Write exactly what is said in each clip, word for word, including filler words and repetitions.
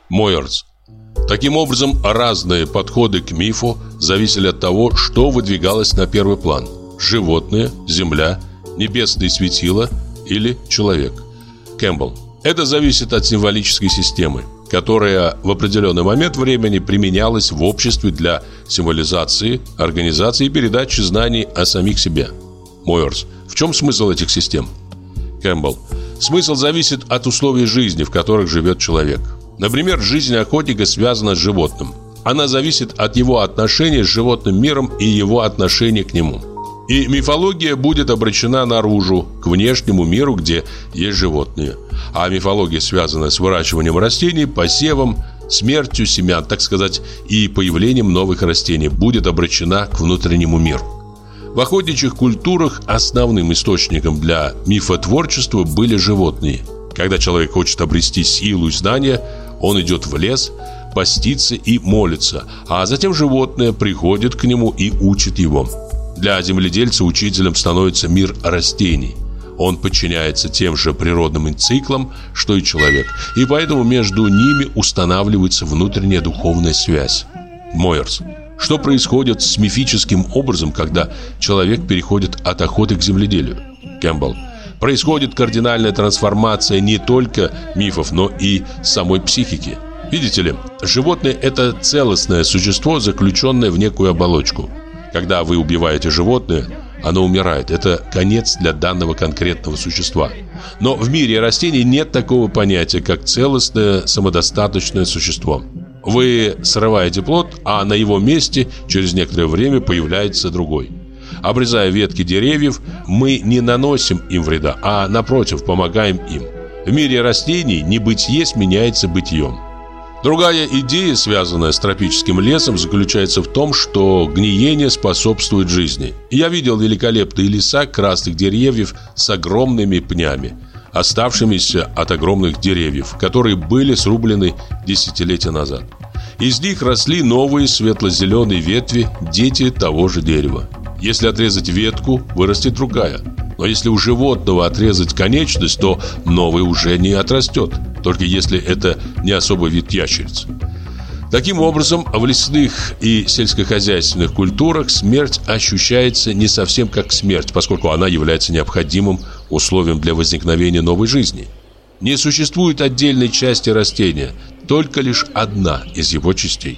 Мойерс. Таким образом, разные подходы к мифу зависели от того, что выдвигалось на первый план: животное, земля, небесные светила или человек. Кэмпбелл. Это зависит от символической системы, которая в определенный момент времени применялась в обществе для символизации, организации и передачи знаний о самих себе. Мойерс. В чем смысл этих систем? Кэмпбелл. Смысл зависит от условий жизни, в которых живет человек. Например, жизнь охотника связана с животным. Она зависит от его отношения с животным миром и его отношения к нему. И мифология будет обращена наружу, к внешнему миру, где есть животные. А мифология связана с выращиванием растений, посевом, смертью семян, так сказать, и появлением новых растений, будет обращена к внутреннему миру. В охотничьих культурах основным источником для мифотворчества были животные. Когда человек хочет обрести силу и знания, он идет в лес, постится и молится, а затем животное приходит к нему и учит его. Для земледельца учителем становится мир растений. Он подчиняется тем же природным циклам, что и человек, и поэтому между ними устанавливается внутренняя духовная связь. Мойерс. Что происходит с мифическим образом, когда человек переходит от охоты к земледелию? Кэмпбелл. Происходит кардинальная трансформация не только мифов, но и самой психики. Видите ли, животное – это целостное существо, заключенное в некую оболочку. Когда вы убиваете животное, оно умирает. Это конец для данного конкретного существа. Но в мире растений нет такого понятия, как целостное самодостаточное существо. Вы срываете плод, а на его месте через некоторое время появляется другой. Обрезая ветки деревьев, мы не наносим им вреда, а напротив, помогаем им. В мире растений небытие сменяется бытием. Другая идея, связанная с тропическим лесом, заключается в том, что гниение способствует жизни. Я видел великолепные леса красных деревьев с огромными пнями, оставшимися от огромных деревьев, которые были срублены десятилетия назад. Из них росли новые светло-зеленые ветви, дети того же дерева. Если отрезать ветку, вырастет другая. Но если у животного отрезать конечность, то новый уже не отрастет, только если это не особый вид ящериц. Таким образом, в лесных и сельскохозяйственных культурах смерть ощущается не совсем как смерть, поскольку она является необходимым условием для возникновения новой жизни. Не существует отдельной части растения, только лишь одна из его частей.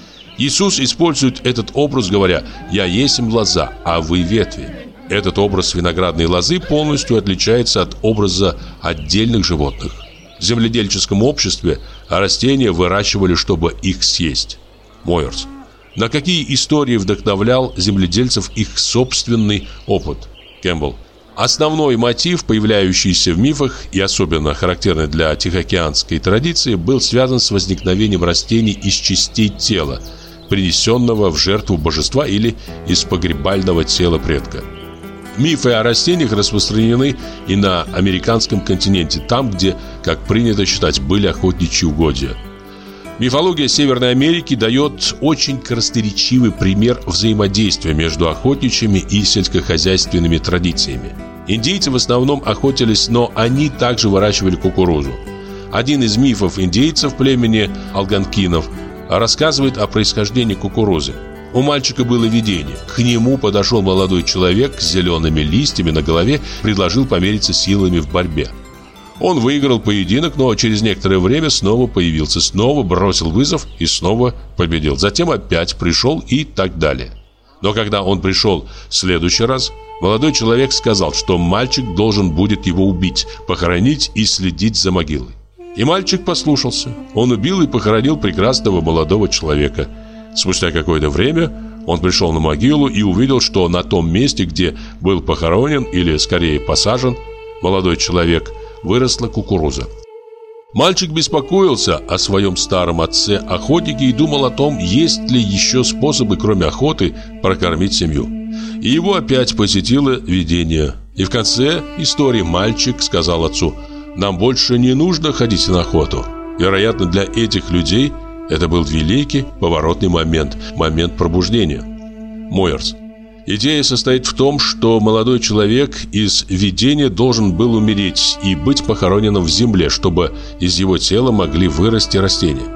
Иисус использует этот образ, говоря: «Я есмь лоза, а вы ветви». Этот образ виноградной лозы полностью отличается от образа отдельных животных. В земледельческом обществе растения выращивали, чтобы их съесть. Мойерс. На какие истории вдохновлял земледельцев их собственный опыт? Кэмпбелл. Основной мотив, появляющийся в мифах и особенно характерный для тихоокеанской традиции, был связан с возникновением растений из частей тела, принесенного в жертву божества или из погребального тела предка. Мифы о растениях распространены и на американском континенте, там, где, как принято считать, были охотничьи угодья. Мифология Северной Америки дает очень красноречивый пример взаимодействия между охотничьими и сельскохозяйственными традициями. Индейцы в основном охотились, но они также выращивали кукурузу. Один из мифов индейцев племени алганкинов рассказывает о происхождении кукурузы. У мальчика было видение. К нему подошел молодой человек с зелеными листьями на голове, предложил помериться силами в борьбе. Он выиграл поединок, но через некоторое время снова появился, снова бросил вызов и снова победил. Затем опять пришел и так далее. Но когда он пришел в следующий раз, молодой человек сказал, что мальчик должен будет его убить, похоронить и следить за могилой. И мальчик послушался. Он убил и похоронил прекрасного молодого человека. Спустя какое-то время он пришел на могилу и увидел, что на том месте, где был похоронен, или скорее посажен, молодой человек, выросла кукуруза. Мальчик беспокоился о своем старом отце-охотнике и думал о том, есть ли еще способы, кроме охоты, прокормить семью. И его опять посетило видение. И в конце истории мальчик сказал отцу: «Нам больше не нужно ходить на охоту». Вероятно, для этих людей это был великий поворотный момент, момент пробуждения. Мойерс. Идея состоит в том, что молодой человек из видения должен был умереть и быть похороненным в земле, чтобы из его тела могли вырасти растения.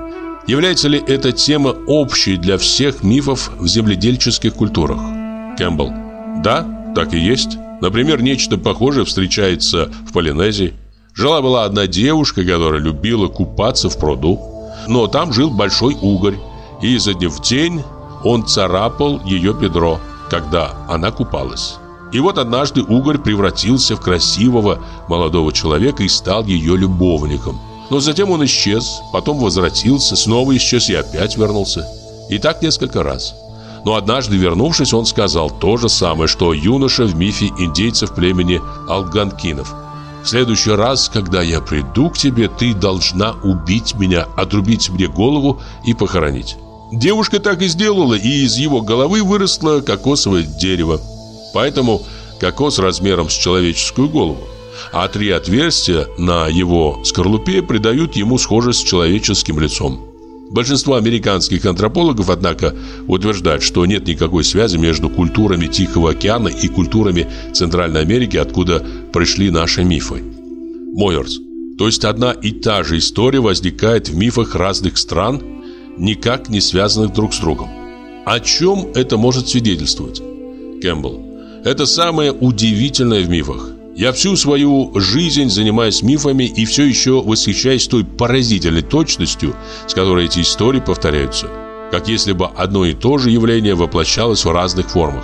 Является ли эта тема общей для всех мифов в земледельческих культурах? Кэмпбелл. Да, так и есть. Например, нечто похожее встречается в Полинезии. Жила-была одна девушка, которая любила купаться в пруду. Но там жил большой угорь, и изо дня в день он царапал ее бедро, когда она купалась. И вот однажды угорь превратился в красивого молодого человека и стал ее любовником. Но затем он исчез, потом возвратился, снова исчез и опять вернулся. И так несколько раз. Но однажды, вернувшись, он сказал то же самое, что юноша в мифе индейцев племени алганкинов. «В следующий раз, когда я приду к тебе, ты должна убить меня, отрубить мне голову и похоронить». Девушка так и сделала, и из его головы выросло кокосовое дерево. Поэтому кокос размером с человеческую голову. А три отверстия на его скорлупе придают ему схожесть с человеческим лицом. Большинство американских антропологов, однако, утверждают, что нет никакой связи между культурами Тихого океана и культурами Центральной Америки, откуда пришли наши мифы. Мойерс. То есть одна и та же история возникает в мифах разных стран, никак не связанных друг с другом. О чем это может свидетельствовать? Кэмпбелл. Это самое удивительное в мифах. Я всю свою жизнь занимаюсь мифами и все еще восхищаюсь той поразительной точностью, с которой эти истории повторяются, как если бы одно и то же явление воплощалось в разных формах.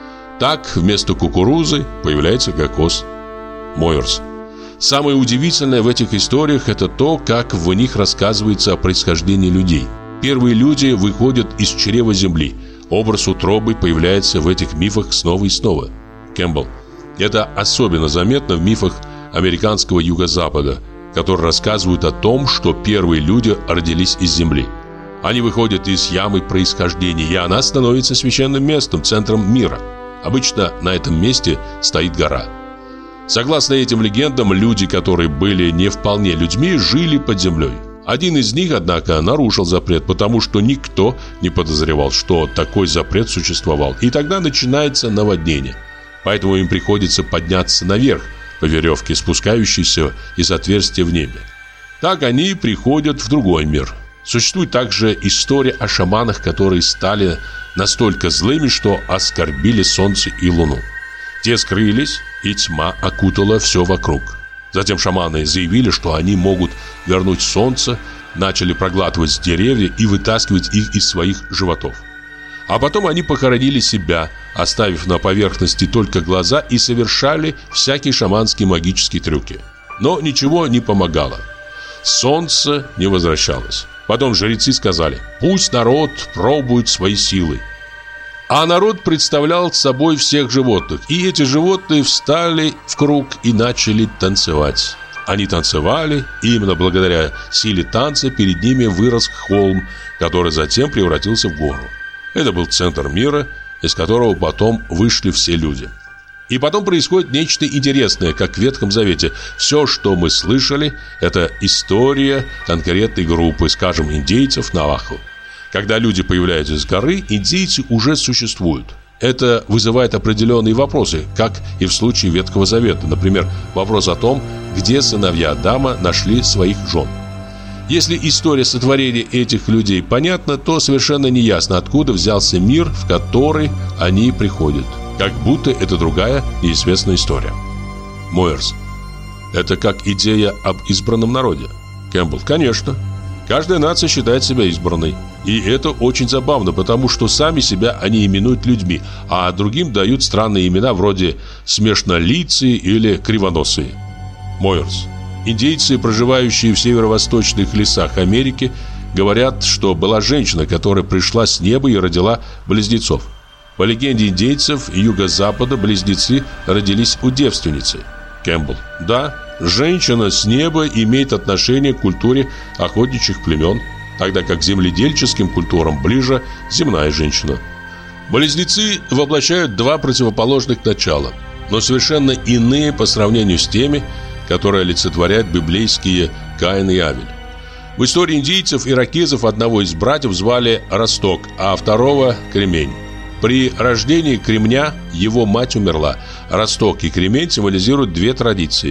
Так вместо кукурузы появляется кокос. Мойерс. Самое удивительное в этих историях – это то, как в них рассказывается о происхождении людей. Первые люди выходят из чрева земли. Образ утробы появляется в этих мифах снова и снова. Кэмпбелл. Это особенно заметно в мифах американского юго-запада, которые рассказывают о том, что первые люди родились из земли. Они выходят из ямы происхождения, и она становится священным местом, центром мира. Обычно на этом месте стоит гора. Согласно этим легендам, люди, которые были не вполне людьми, жили под землей. Один из них, однако, нарушил запрет, потому что никто не подозревал, что такой запрет существовал. И тогда начинается наводнение. Поэтому им приходится подняться наверх по веревке, спускающейся из отверстия в небе. Так они приходят в другой мир. Существует также история о шаманах, которые стали настолько злыми, что оскорбили солнце и луну. Те скрылись, и тьма окутала все вокруг. Затем шаманы заявили, что они могут вернуть солнце, начали проглатывать деревья и вытаскивать их из своих животов. А потом они похоронили себя, оставив на поверхности только глаза, и совершали всякие шаманские магические трюки. Но ничего не помогало. Солнце не возвращалось. Потом жрецы сказали: «Пусть народ пробует свои силы». А народ представлял собой всех животных, и эти животные встали в круг и начали танцевать. Они танцевали, и именно благодаря силе танца перед ними вырос холм, который затем превратился в гору. Это был центр мира, из которого потом вышли все люди. И потом происходит нечто интересное, как в Ветхом Завете. Все, что мы слышали, это история конкретной группы, скажем, индейцев Навахо. Когда люди появляются с горы, индейцы уже существуют. Это вызывает определенные вопросы, как и в случае Ветхого Завета. Например, вопрос о том, где сыновья Адама нашли своих жен. Если история сотворения этих людей понятна, то совершенно неясно, откуда взялся мир, в который они приходят. Как будто это другая неизвестная история. Мойерс. Это как идея об избранном народе. Кэмпбелл. Конечно. Каждая нация считает себя избранной. И это очень забавно, потому что сами себя они именуют людьми, а другим дают странные имена вроде смешнолицые или кривоносые. Мойерс. Индейцы, проживающие в северо-восточных лесах Америки, говорят, что была женщина, которая пришла с неба и родила близнецов. По легенде индейцев юго-запада близнецы родились у девственницы. Кэмпбелл. Да, женщина с неба имеет отношение к культуре охотничьих племен, тогда как к земледельческим культурам ближе земная женщина. Близнецы воплощают два противоположных начала, но совершенно иные по сравнению с теми, которые олицетворяют библейские Каин и Авель. В истории индейцев иракезов одного из братьев звали Росток, а второго – Кремень. При рождении Кремня его мать умерла. Росток и Кремень символизируют две традиции.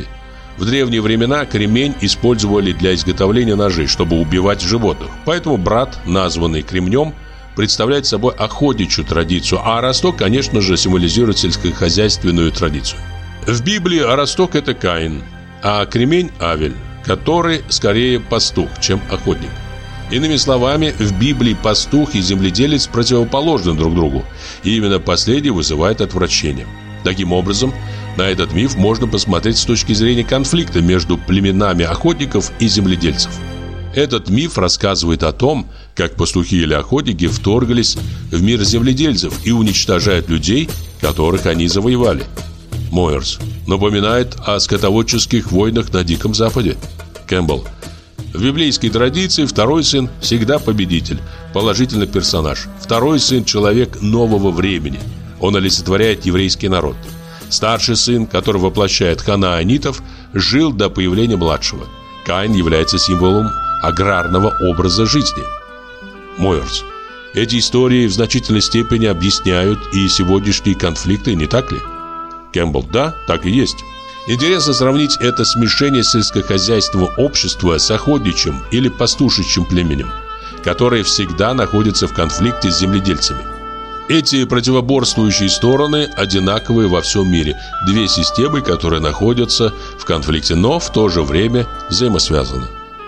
В древние времена кремень использовали для изготовления ножей, чтобы убивать животных. Поэтому брат, названный кремнем, представляет собой охотничью традицию, а росток, конечно же, символизирует сельскохозяйственную традицию. В Библии росток – это Каин, а кремень – Авель, который скорее пастух, чем охотник. Иными словами, в Библии пастух и земледелец противоположны друг другу, и именно последний вызывает отвращение. Таким образом, на этот миф можно посмотреть с точки зрения конфликта между племенами охотников и земледельцев. Этот миф рассказывает о том, как пастухи или охотники вторглись в мир земледельцев и уничтожают людей, которых они завоевали. Мойерс напоминает о скотоводческих войнах на Диком Западе. Кэмпбелл. В библейской традиции второй сын всегда победитель, положительный персонаж. Второй сын – человек нового времени. Он олицетворяет еврейский народ. Старший сын, который воплощает ханаанитов, жил до появления младшего. Каин является символом аграрного образа жизни. Мойерс. Эти истории в значительной степени объясняют и сегодняшние конфликты, не так ли? Кэмпбелл. Да, так и есть. Интересно сравнить это смешение сельскохозяйственного общества с охотничьим или пастушечьим племенем, которое всегда находится в конфликте с земледельцами. Эти противоборствующие стороны одинаковые во всем мире. Две системы, которые находятся в конфликте, но в то же время взаимосвязаны.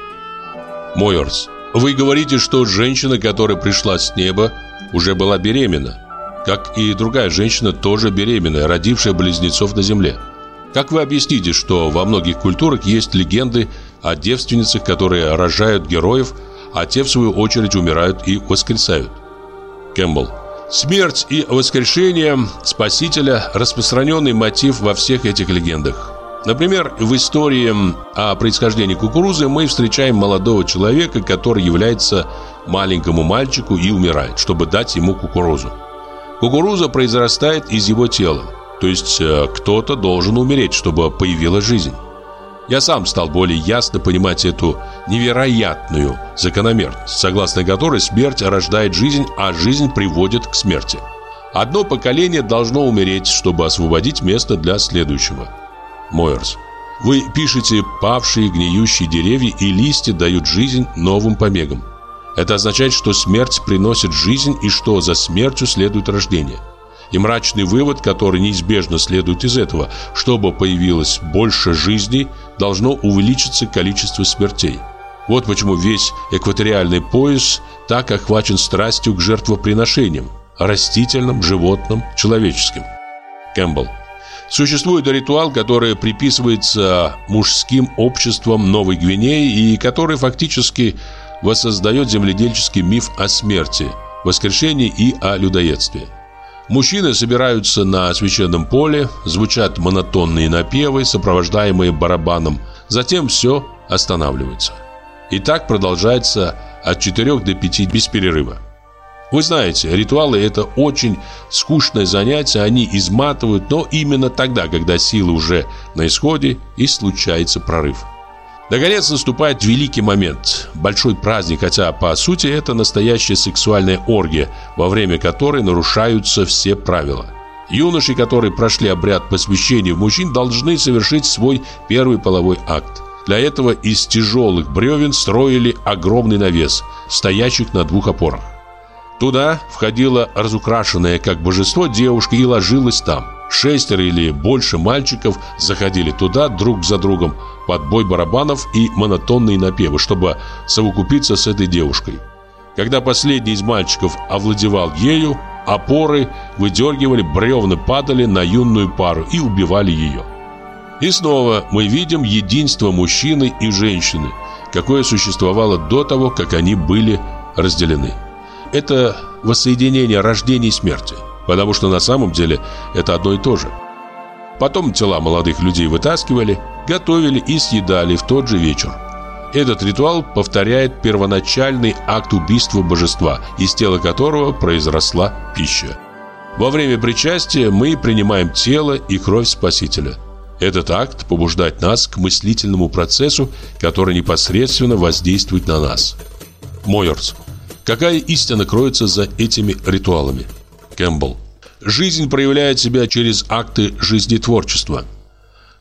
Мойерс. Вы говорите, что женщина, которая пришла с неба, уже была беременна. Как и другая женщина, тоже беременная, родившая близнецов на земле. Как вы объясните, что во многих культурах есть легенды о девственницах, которые рожают героев, а те, в свою очередь, умирают и воскресают? Кэмпбелл. Смерть и воскрешение Спасителя – распространенный мотив во всех этих легендах. Например, в истории о происхождении кукурузы мы встречаем молодого человека, который является маленькому мальчику и умирает, чтобы дать ему кукурузу. Кукуруза произрастает из его тела, то есть кто-то должен умереть, чтобы появилась жизнь. Я сам стал более ясно понимать эту невероятную закономерность, согласно которой смерть рождает жизнь, а жизнь приводит к смерти. Одно поколение должно умереть, чтобы освободить место для следующего. Мойерс. Вы пишете, павшие гниющие деревья и листья дают жизнь новым побегам. Это означает, что смерть приносит жизнь и что за смертью следует рождение. И мрачный вывод, который неизбежно следует из этого: чтобы появилось больше жизней, должно увеличиться количество смертей. Вот почему весь экваториальный пояс так охвачен страстью к жертвоприношениям – растительным, животным, человеческим. Кэмпбелл. Существует ритуал, который приписывается мужским обществам Новой Гвинеи и который фактически воссоздает земледельческий миф о смерти, воскрешении и о людоедстве. Мужчины собираются на священном поле, звучат монотонные напевы, сопровождаемые барабаном. Затем все останавливается. И так продолжается от четырёх до пяти без перерыва. Вы знаете, ритуалы – это очень скучное занятие, они изматывают, но именно тогда, когда силы уже на исходе, и случается прорыв. Наконец наступает великий момент, большой праздник, хотя по сути это настоящая сексуальная оргия, во время которой нарушаются все правила. Юноши, которые прошли обряд посвящения в мужчин, должны совершить свой первый половой акт. Для этого из тяжелых бревен строили огромный навес, стоящих на двух опорах. Туда входила разукрашенная как божество девушка и ложилась там. Шестеро или больше мальчиков заходили туда друг за другом под бой барабанов и монотонные напевы, чтобы совокупиться с этой девушкой. Когда последний из мальчиков овладевал ею, опоры выдергивали, бревна падали на юную пару и убивали ее. И снова мы видим единство мужчины и женщины, какое существовало до того, как они были разделены. Это воссоединение рождения и смерти, потому что на самом деле это одно и то же. Потом тела молодых людей вытаскивали, готовили и съедали в тот же вечер. Этот ритуал повторяет первоначальный акт убийства божества, из тела которого произросла пища. Во время причастия мы принимаем тело и кровь Спасителя. Этот акт побуждает нас к мыслительному процессу, который непосредственно воздействует на нас. Мойерс. Какая истина кроется за этими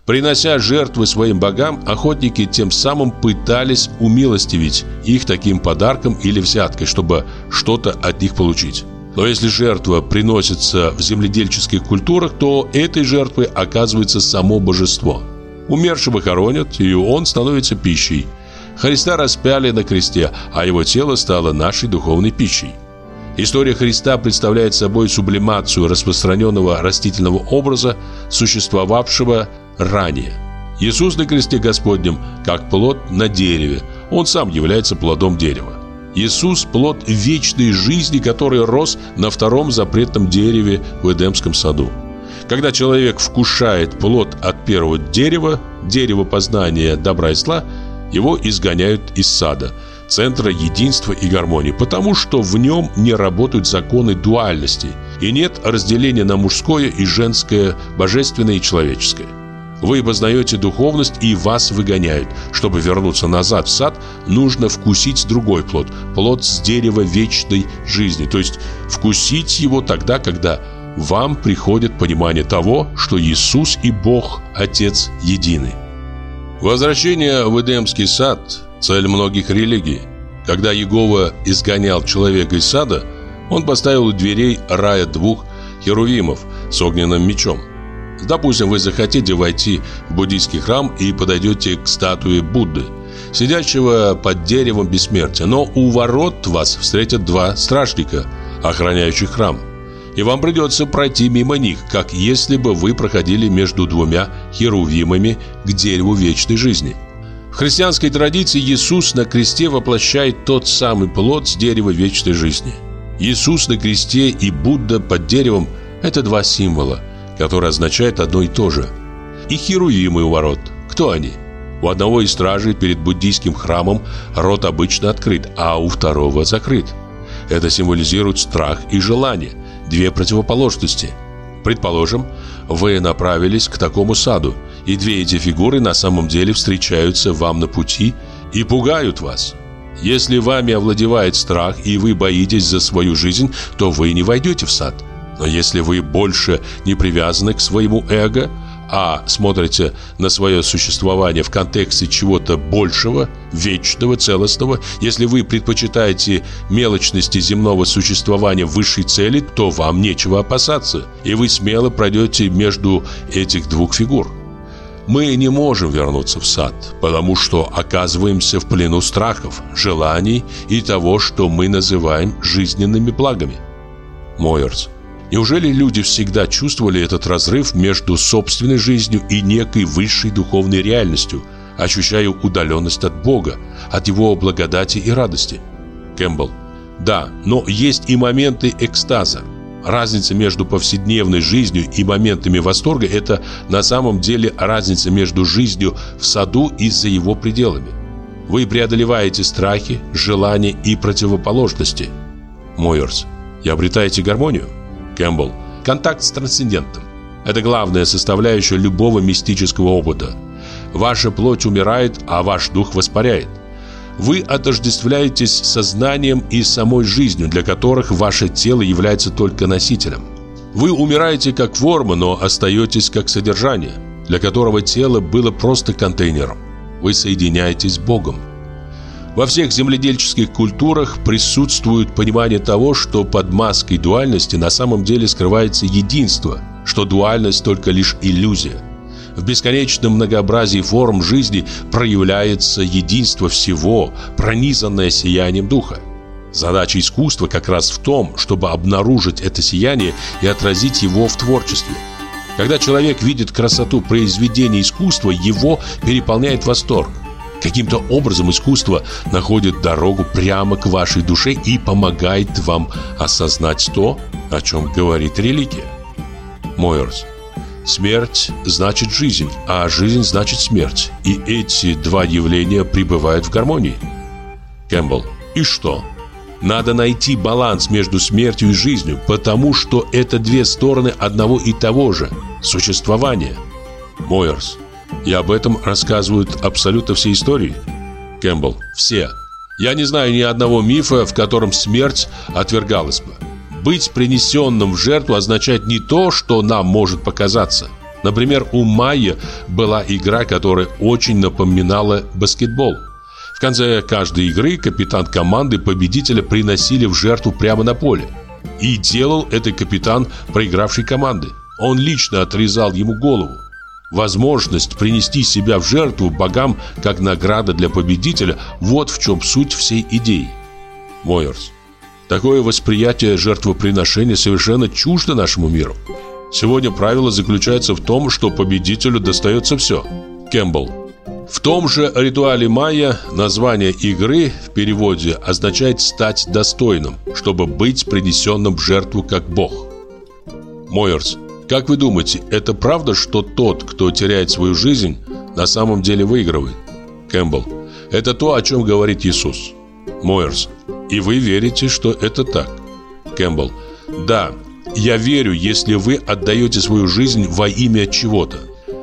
Принося жертвы своим богам, охотники тем самым пытались умилостивить их таким подарком или взяткой, чтобы что-то от них получить. Но если жертва приносится в земледельческих культурах, то этой жертвой оказывается само божество. Умершего хоронят, и он становится пищей. Христа распяли на кресте, а его тело стало нашей духовной пищей. История Христа представляет собой сублимацию распространенного растительного образа, существовавшего ранее. Иисус на кресте Господнем, как плод на дереве, Он сам является плодом дерева. Иисус – плод вечной жизни, который рос на втором запретном дереве в Эдемском саду. Когда человек вкушает плод от первого дерева, дерева познания добра и зла, его изгоняют из сада, центра единства и гармонии, потому что в нем не работают законы дуальности и нет разделения на мужское и женское, божественное и человеческое. Вы познаете духовность, и вас выгоняют. Чтобы вернуться назад в сад, нужно вкусить другой плод, плод с дерева вечной жизни, то есть вкусить его тогда, когда вам приходит понимание того, что Иисус и Бог, Отец, едины. Возвращение в Эдемский сад – цель многих религий. Когда Иегова изгонял человека из сада, он поставил у дверей рая двух херувимов с огненным мечом. Допустим, вы захотите войти в буддийский храм и подойдете к статуе Будды, сидящего под деревом бессмертия, но у ворот вас встретят два стражника, охраняющих храм. И вам придется пройти мимо них, как если бы вы проходили между двумя херувимами к дереву вечной жизни. В христианской традиции Иисус на кресте воплощает тот самый плод с дерева вечной жизни. Иисус на кресте и Будда под деревом – это два символа, которые означают одно и то же. И херувимы у ворот. Кто они? У одного из стражей перед буддийским храмом рот обычно открыт, а у второго закрыт. Это символизирует страх и желание, две противоположности. Предположим, вы направились к такому саду, и две эти фигуры на самом деле встречаются вам на пути и пугают вас. Если вами овладевает страх, и вы боитесь за свою жизнь, то вы не войдете в сад. Но если вы больше не привязаны к своему эго, а смотрите на свое существование в контексте чего-то большего, вечного, целостного, если вы предпочитаете мелочности земного существования высшей цели, то вам нечего опасаться, и вы смело пройдете между этих двух фигур. Мы не можем вернуться в сад, потому что оказываемся в плену страхов, желаний и того, что мы называем жизненными благами. Мойерс. Неужели люди всегда чувствовали этот разрыв между собственной жизнью и некой высшей духовной реальностью, ощущая удаленность от Бога, от Его благодати и радости? Кэмпбелл. Да, но есть и моменты экстаза. Разница между повседневной жизнью и моментами восторга – это на самом деле разница между жизнью в саду и за его пределами. Вы преодолеваете страхи, желания и противоположности. Мойерс. И обретаете гармонию? Кэмпбелл. Контакт с трансцендентом. Это главная составляющая любого мистического опыта. Ваша плоть умирает, а ваш дух воспаряет. Вы отождествляетесь с сознанием и самой жизнью, для которых ваше тело является только носителем. Вы умираете как форма, но остаетесь как содержание, для которого тело было просто контейнером. Вы соединяетесь с Богом. Во всех земледельческих культурах присутствует понимание того, что под маской дуальности на самом деле скрывается единство, что дуальность только лишь иллюзия. В бесконечном многообразии форм жизни проявляется единство всего, пронизанное сиянием духа. Задача искусства как раз в том, чтобы обнаружить это сияние и отразить его в творчестве. Когда человек видит красоту произведения искусства, его переполняет восторг. Каким-то образом искусство находит дорогу прямо к вашей душе и помогает вам осознать то, о чем говорит религия. Мойерс. Смерть значит жизнь, а жизнь значит смерть. И эти два явления пребывают в гармонии. Кэмпбелл. И что? Надо найти баланс между смертью и жизнью, потому что это две стороны одного и того же – существования. Мойерс. И об этом рассказывают абсолютно все истории? Кэмпбелл. Все. Я не знаю ни одного мифа, в котором смерть отвергалась бы. Быть принесенным в жертву означает не то, что нам может показаться. Например, у майя была игра, которая очень напоминала баскетбол. В конце каждой игры капитан команды победителя приносили в жертву прямо на поле. И делал это капитан проигравшей команды. Он лично отрезал ему голову. Возможность принести себя в жертву богам как награда для победителя – вот в чем суть всей идеи. Мойерс. Такое восприятие жертвоприношения совершенно чуждо нашему миру. Сегодня правило заключается в том, что победителю достается все. Кэмпбелл. В том же ритуале майя название игры в переводе означает «стать достойным», чтобы быть принесенным в жертву как бог. Мойерс. Как вы думаете, это правда, что тот, кто теряет свою жизнь, на самом деле выигрывает? Кэмпбелл. Это то, о чем говорит Иисус. Мойерс. И вы верите, что это так? Кэмпбелл. Да, я верю, если вы отдаете свою жизнь во имя чего-то.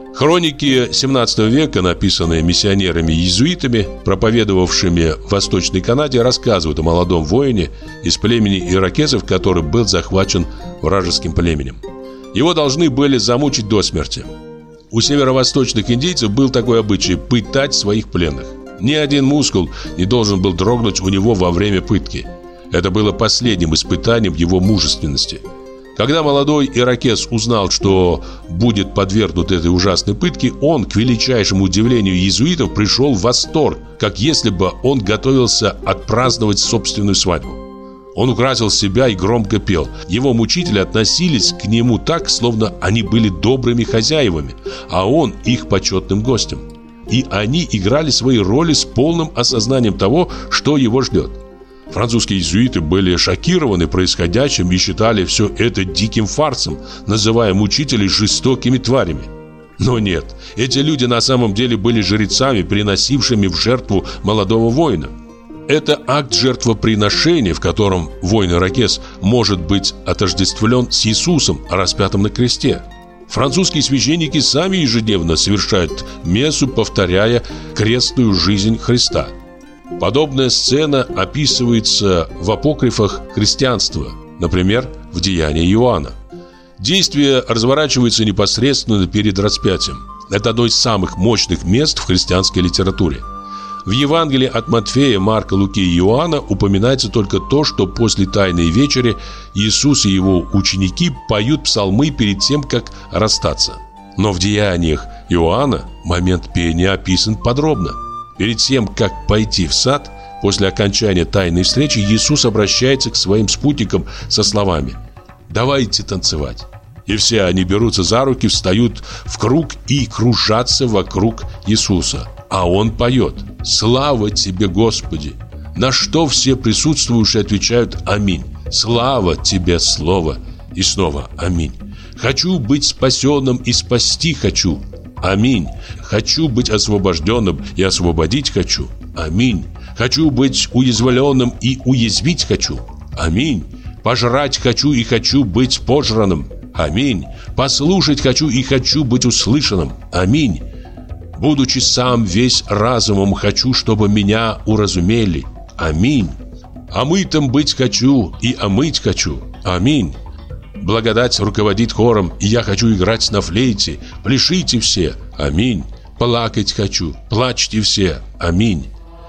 Хроники семнадцатого века, написанные миссионерами-иезуитами, проповедовавшими в Восточной Канаде, рассказывают о молодом воине из племени иракезов, который был захвачен вражеским племенем. Его должны были замучить до смерти. У северо-восточных индейцев был такой обычай – пытать своих пленных. Ни один мускул не должен был дрогнуть у него во время пытки. Это было последним испытанием его мужественности. Когда молодой иракез узнал, что будет подвергнут этой ужасной пытке, он, к величайшему удивлению иезуитов, пришел в восторг, как если бы он готовился отпраздновать собственную свадьбу. Он украсил себя и громко пел. Его мучители относились к нему так, словно они были добрыми хозяевами, а он их почетным гостем. И они играли свои роли с полным осознанием того, что его ждет. Французские иезуиты были шокированы происходящим и считали все это диким фарсом, называя мучителей жестокими тварями. Но нет, эти люди на самом деле были жрецами, приносившими в жертву молодого воина. Это акт жертвоприношения, в котором воин-иракез может быть отождествлен с Иисусом, распятым на кресте. Французские священники сами ежедневно совершают мессу, повторяя крестную жизнь Христа. Подобная сцена описывается в апокрифах христианства, например, в Деянии Иоанна. Действие разворачивается непосредственно перед распятием. Это одно из самых мощных мест в христианской литературе. В Евангелии от Матфея, Марка, Луки и Иоанна упоминается только то, что после Тайной вечери Иисус и его ученики поют псалмы перед тем, как расстаться. Но в Деяниях Иоанна момент пения описан подробно. Перед тем, как пойти в сад, после окончания тайной встречи, Иисус обращается к своим спутникам со словами: «Давайте танцевать». И все они берутся за руки, встают в круг и кружатся вокруг Иисуса. А Он поет: «Слава Тебе, Господи!» На что все присутствующие отвечают: «Аминь». «Слава Тебе, Слово!» И снова «Аминь». «Хочу быть спасенным и спасти хочу». Аминь. Хочу быть освобожденным и освободить хочу. Аминь. Хочу быть уязвленным и уязвить хочу. Аминь. Пожрать хочу и хочу быть пожранным. Аминь. Послушать хочу и хочу быть услышанным. Аминь. Будучи сам весь разумом, хочу, чтобы меня уразумели. Аминь. Омытым быть хочу и омыть хочу. Аминь. Благодать руководит хором, и я хочу играть на флейте. Пляшите все. Аминь. Плакать хочу. Плачьте все. Аминь.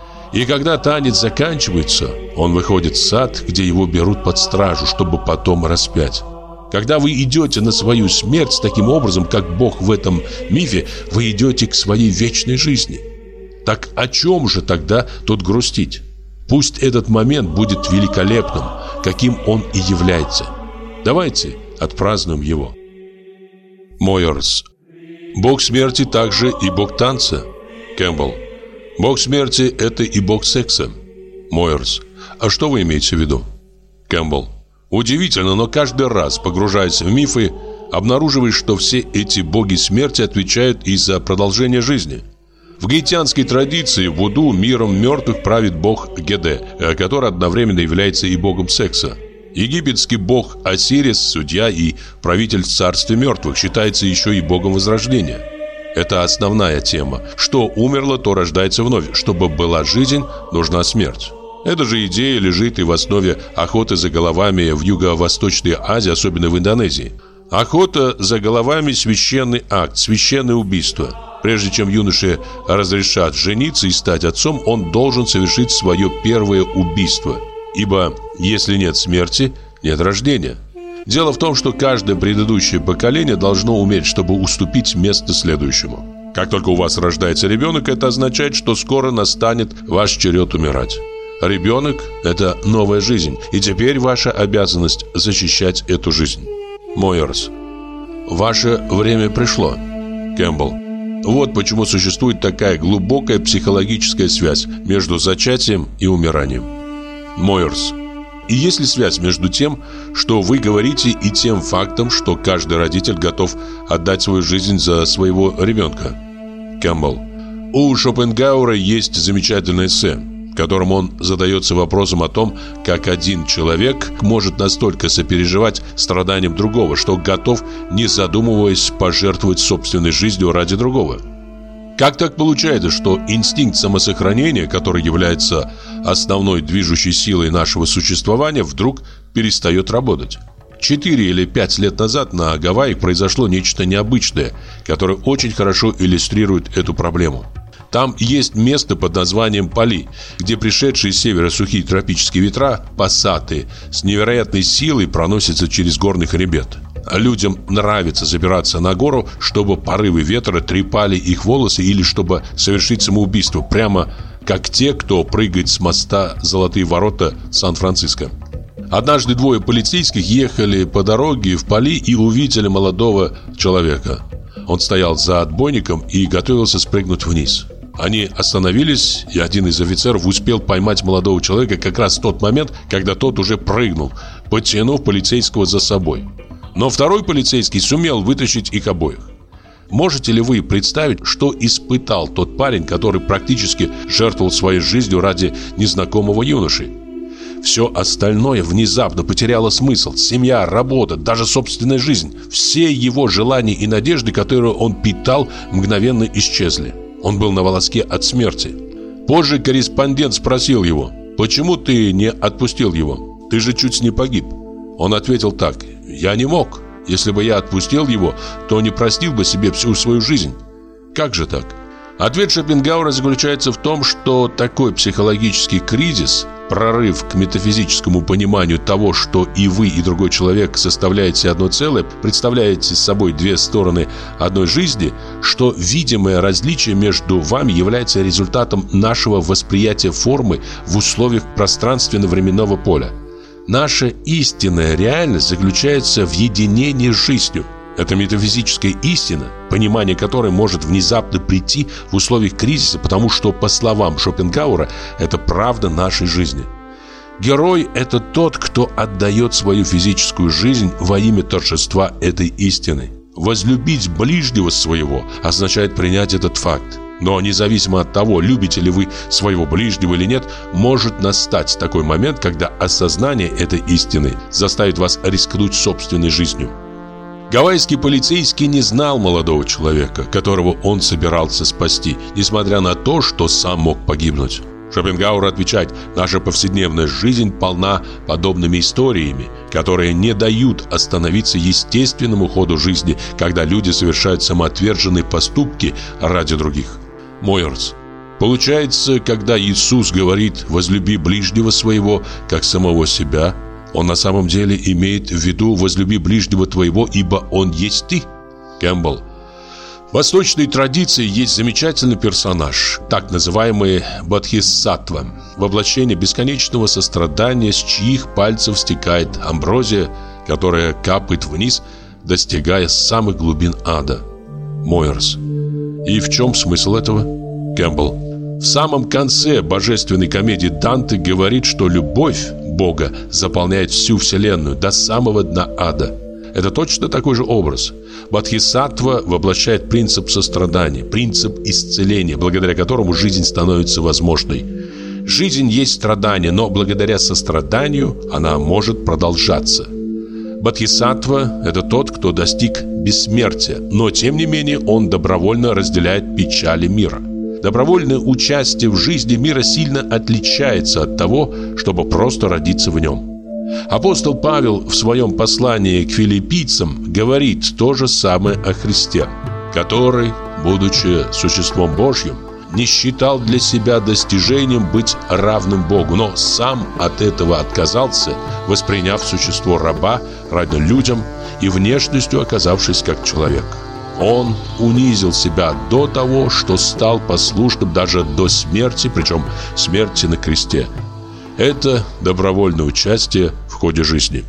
И когда танец заканчивается, он выходит в сад, где его берут под стражу, чтобы потом распять. Когда вы идете на свою смерть таким образом, как Бог в этом мифе, вы идете к своей вечной жизни. Так о чем же тогда тут грустить? Пусть этот момент будет великолепным, каким он и является. Давайте отпразднуем его. Мойерс. Бог смерти также и бог танца. Кэмпбелл. Бог смерти – это и бог секса. Мойерс. А что вы имеете в виду? Кэмпбелл. Удивительно, но каждый раз, погружаясь в мифы, обнаруживаешь, что все эти боги смерти отвечают и за продолжение жизни. В гаитянской традиции в вуду миром мертвых правит бог Геде, который одновременно является и богом секса. Египетский бог Осирис, судья и правитель царства мертвых, считается еще и богом возрождения. Это основная тема. Что умерло, то рождается вновь. Чтобы была жизнь, нужна смерть. Эта же идея лежит и в основе охоты за головами в Юго-Восточной Азии, особенно в Индонезии. Охота за головами – священный акт, священное убийство. Прежде чем юноше разрешат жениться и стать отцом, он должен совершить свое первое убийство. Ибо если нет смерти, нет рождения. Дело в том, что каждое предыдущее поколение должно уметь, чтобы уступить место следующему. Как только у вас рождается ребенок, это означает, что скоро настанет ваш черед умирать. Ребенок – это новая жизнь, и теперь ваша обязанность защищать эту жизнь. Мойерс. Ваше время пришло. Кэмпбелл. Вот почему существует такая глубокая психологическая связь между зачатием и умиранием. Мойерс. И есть ли связь между тем, что вы говорите, и тем фактом, что каждый родитель готов отдать свою жизнь за своего ребенка? Кэмпбелл. У Шопенгауэра есть замечательное эссе, в котором он задается вопросом о том, как один человек может настолько сопереживать страданиям другого, что готов, не задумываясь, пожертвовать собственной жизнью ради другого. Как так получается, что инстинкт самосохранения, который является основной движущей силой нашего существования, вдруг перестает работать? Четыре или пять лет назад на Гавайях произошло нечто необычное, которое очень хорошо иллюстрирует эту проблему. Там есть место под названием Пали, где пришедшие с севера сухие тропические ветра, пассаты, с невероятной силой проносятся через горный хребет. Людям нравится забираться на гору, чтобы порывы ветра трепали их волосы или чтобы совершить самоубийство, прямо как те, кто прыгает с моста «Золотые ворота» Сан-Франциско. Однажды двое полицейских ехали по дороге в Пали и увидели молодого человека. Он стоял за отбойником и готовился спрыгнуть вниз. Они остановились, и один из офицеров успел поймать молодого человека как раз в тот момент, когда тот уже прыгнул, потянув полицейского за собой. Но второй полицейский сумел вытащить их обоих. Можете ли вы представить, что испытал тот парень, который практически жертвовал своей жизнью ради незнакомого юноши? Все остальное внезапно потеряло смысл. Семья, работа, даже собственная жизнь. Все его желания и надежды, которые он питал, мгновенно исчезли. Он был на волоске от смерти. Позже корреспондент спросил его: «Почему ты не отпустил его? Ты же чуть не погиб». Он ответил так: «Я не мог. Если бы я отпустил его, то не простил бы себе всю свою жизнь». Как же так? Ответ Шопенгауэра заключается в том, что такой психологический кризис, прорыв к метафизическому пониманию того, что и вы, и другой человек составляете одно целое, представляете собой две стороны одной жизни, что видимое различие между вами является результатом нашего восприятия формы в условиях пространственно-временного поля. Наша истинная реальность заключается в единении с жизнью. Это метафизическая истина, понимание которой может внезапно прийти в условиях кризиса, потому что, по словам Шопенгауэра, это правда нашей жизни. Герой – это тот, кто отдает свою физическую жизнь во имя торжества этой истины. Возлюбить ближнего своего означает принять этот факт. Но независимо от того, любите ли вы своего ближнего или нет, может настать такой момент, когда осознание этой истины заставит вас рискнуть собственной жизнью. Гавайский полицейский не знал молодого человека, которого он собирался спасти, несмотря на то, что сам мог погибнуть. Шопенгауэр отвечает: наша повседневная жизнь полна подобными историями, которые не дают остановиться естественному ходу жизни, когда люди совершают самоотверженные поступки ради других. Мойерс. Получается, когда Иисус говорит «возлюби ближнего своего, как самого себя», Он на самом деле имеет в виду «возлюби ближнего твоего, ибо он есть ты». Кэмпбелл. В восточной традиции есть замечательный персонаж, так называемый Бодхисаттва, воплощение бесконечного сострадания, с чьих пальцев стекает амброзия, которая капает вниз, достигая самых глубин ада. Мойерс. И в чем смысл этого? Кэмпбелл. В самом конце божественной комедии Данте говорит, что любовь Бога заполняет всю вселенную до самого дна ада. Это точно такой же образ. Бодхисаттва воплощает принцип сострадания, принцип исцеления, благодаря которому жизнь становится возможной. Жизнь есть страдание, но благодаря состраданию она может продолжаться. Бодхисаттва – это тот, кто достиг бессмертия, но тем не менее он добровольно разделяет печали мира. Добровольное участие в жизни мира сильно отличается от того, чтобы просто родиться в нем. Апостол Павел в своем послании к филиппийцам говорит то же самое о Христе, который, будучи существом Божьим, не считал для себя достижением быть равным Богу, но сам от этого отказался, восприняв существо раба ради людям и внешностью оказавшись как человек. Он унизил себя до того, что стал послушным даже до смерти, причем смерти на кресте. Это добровольное участие в ходе жизни.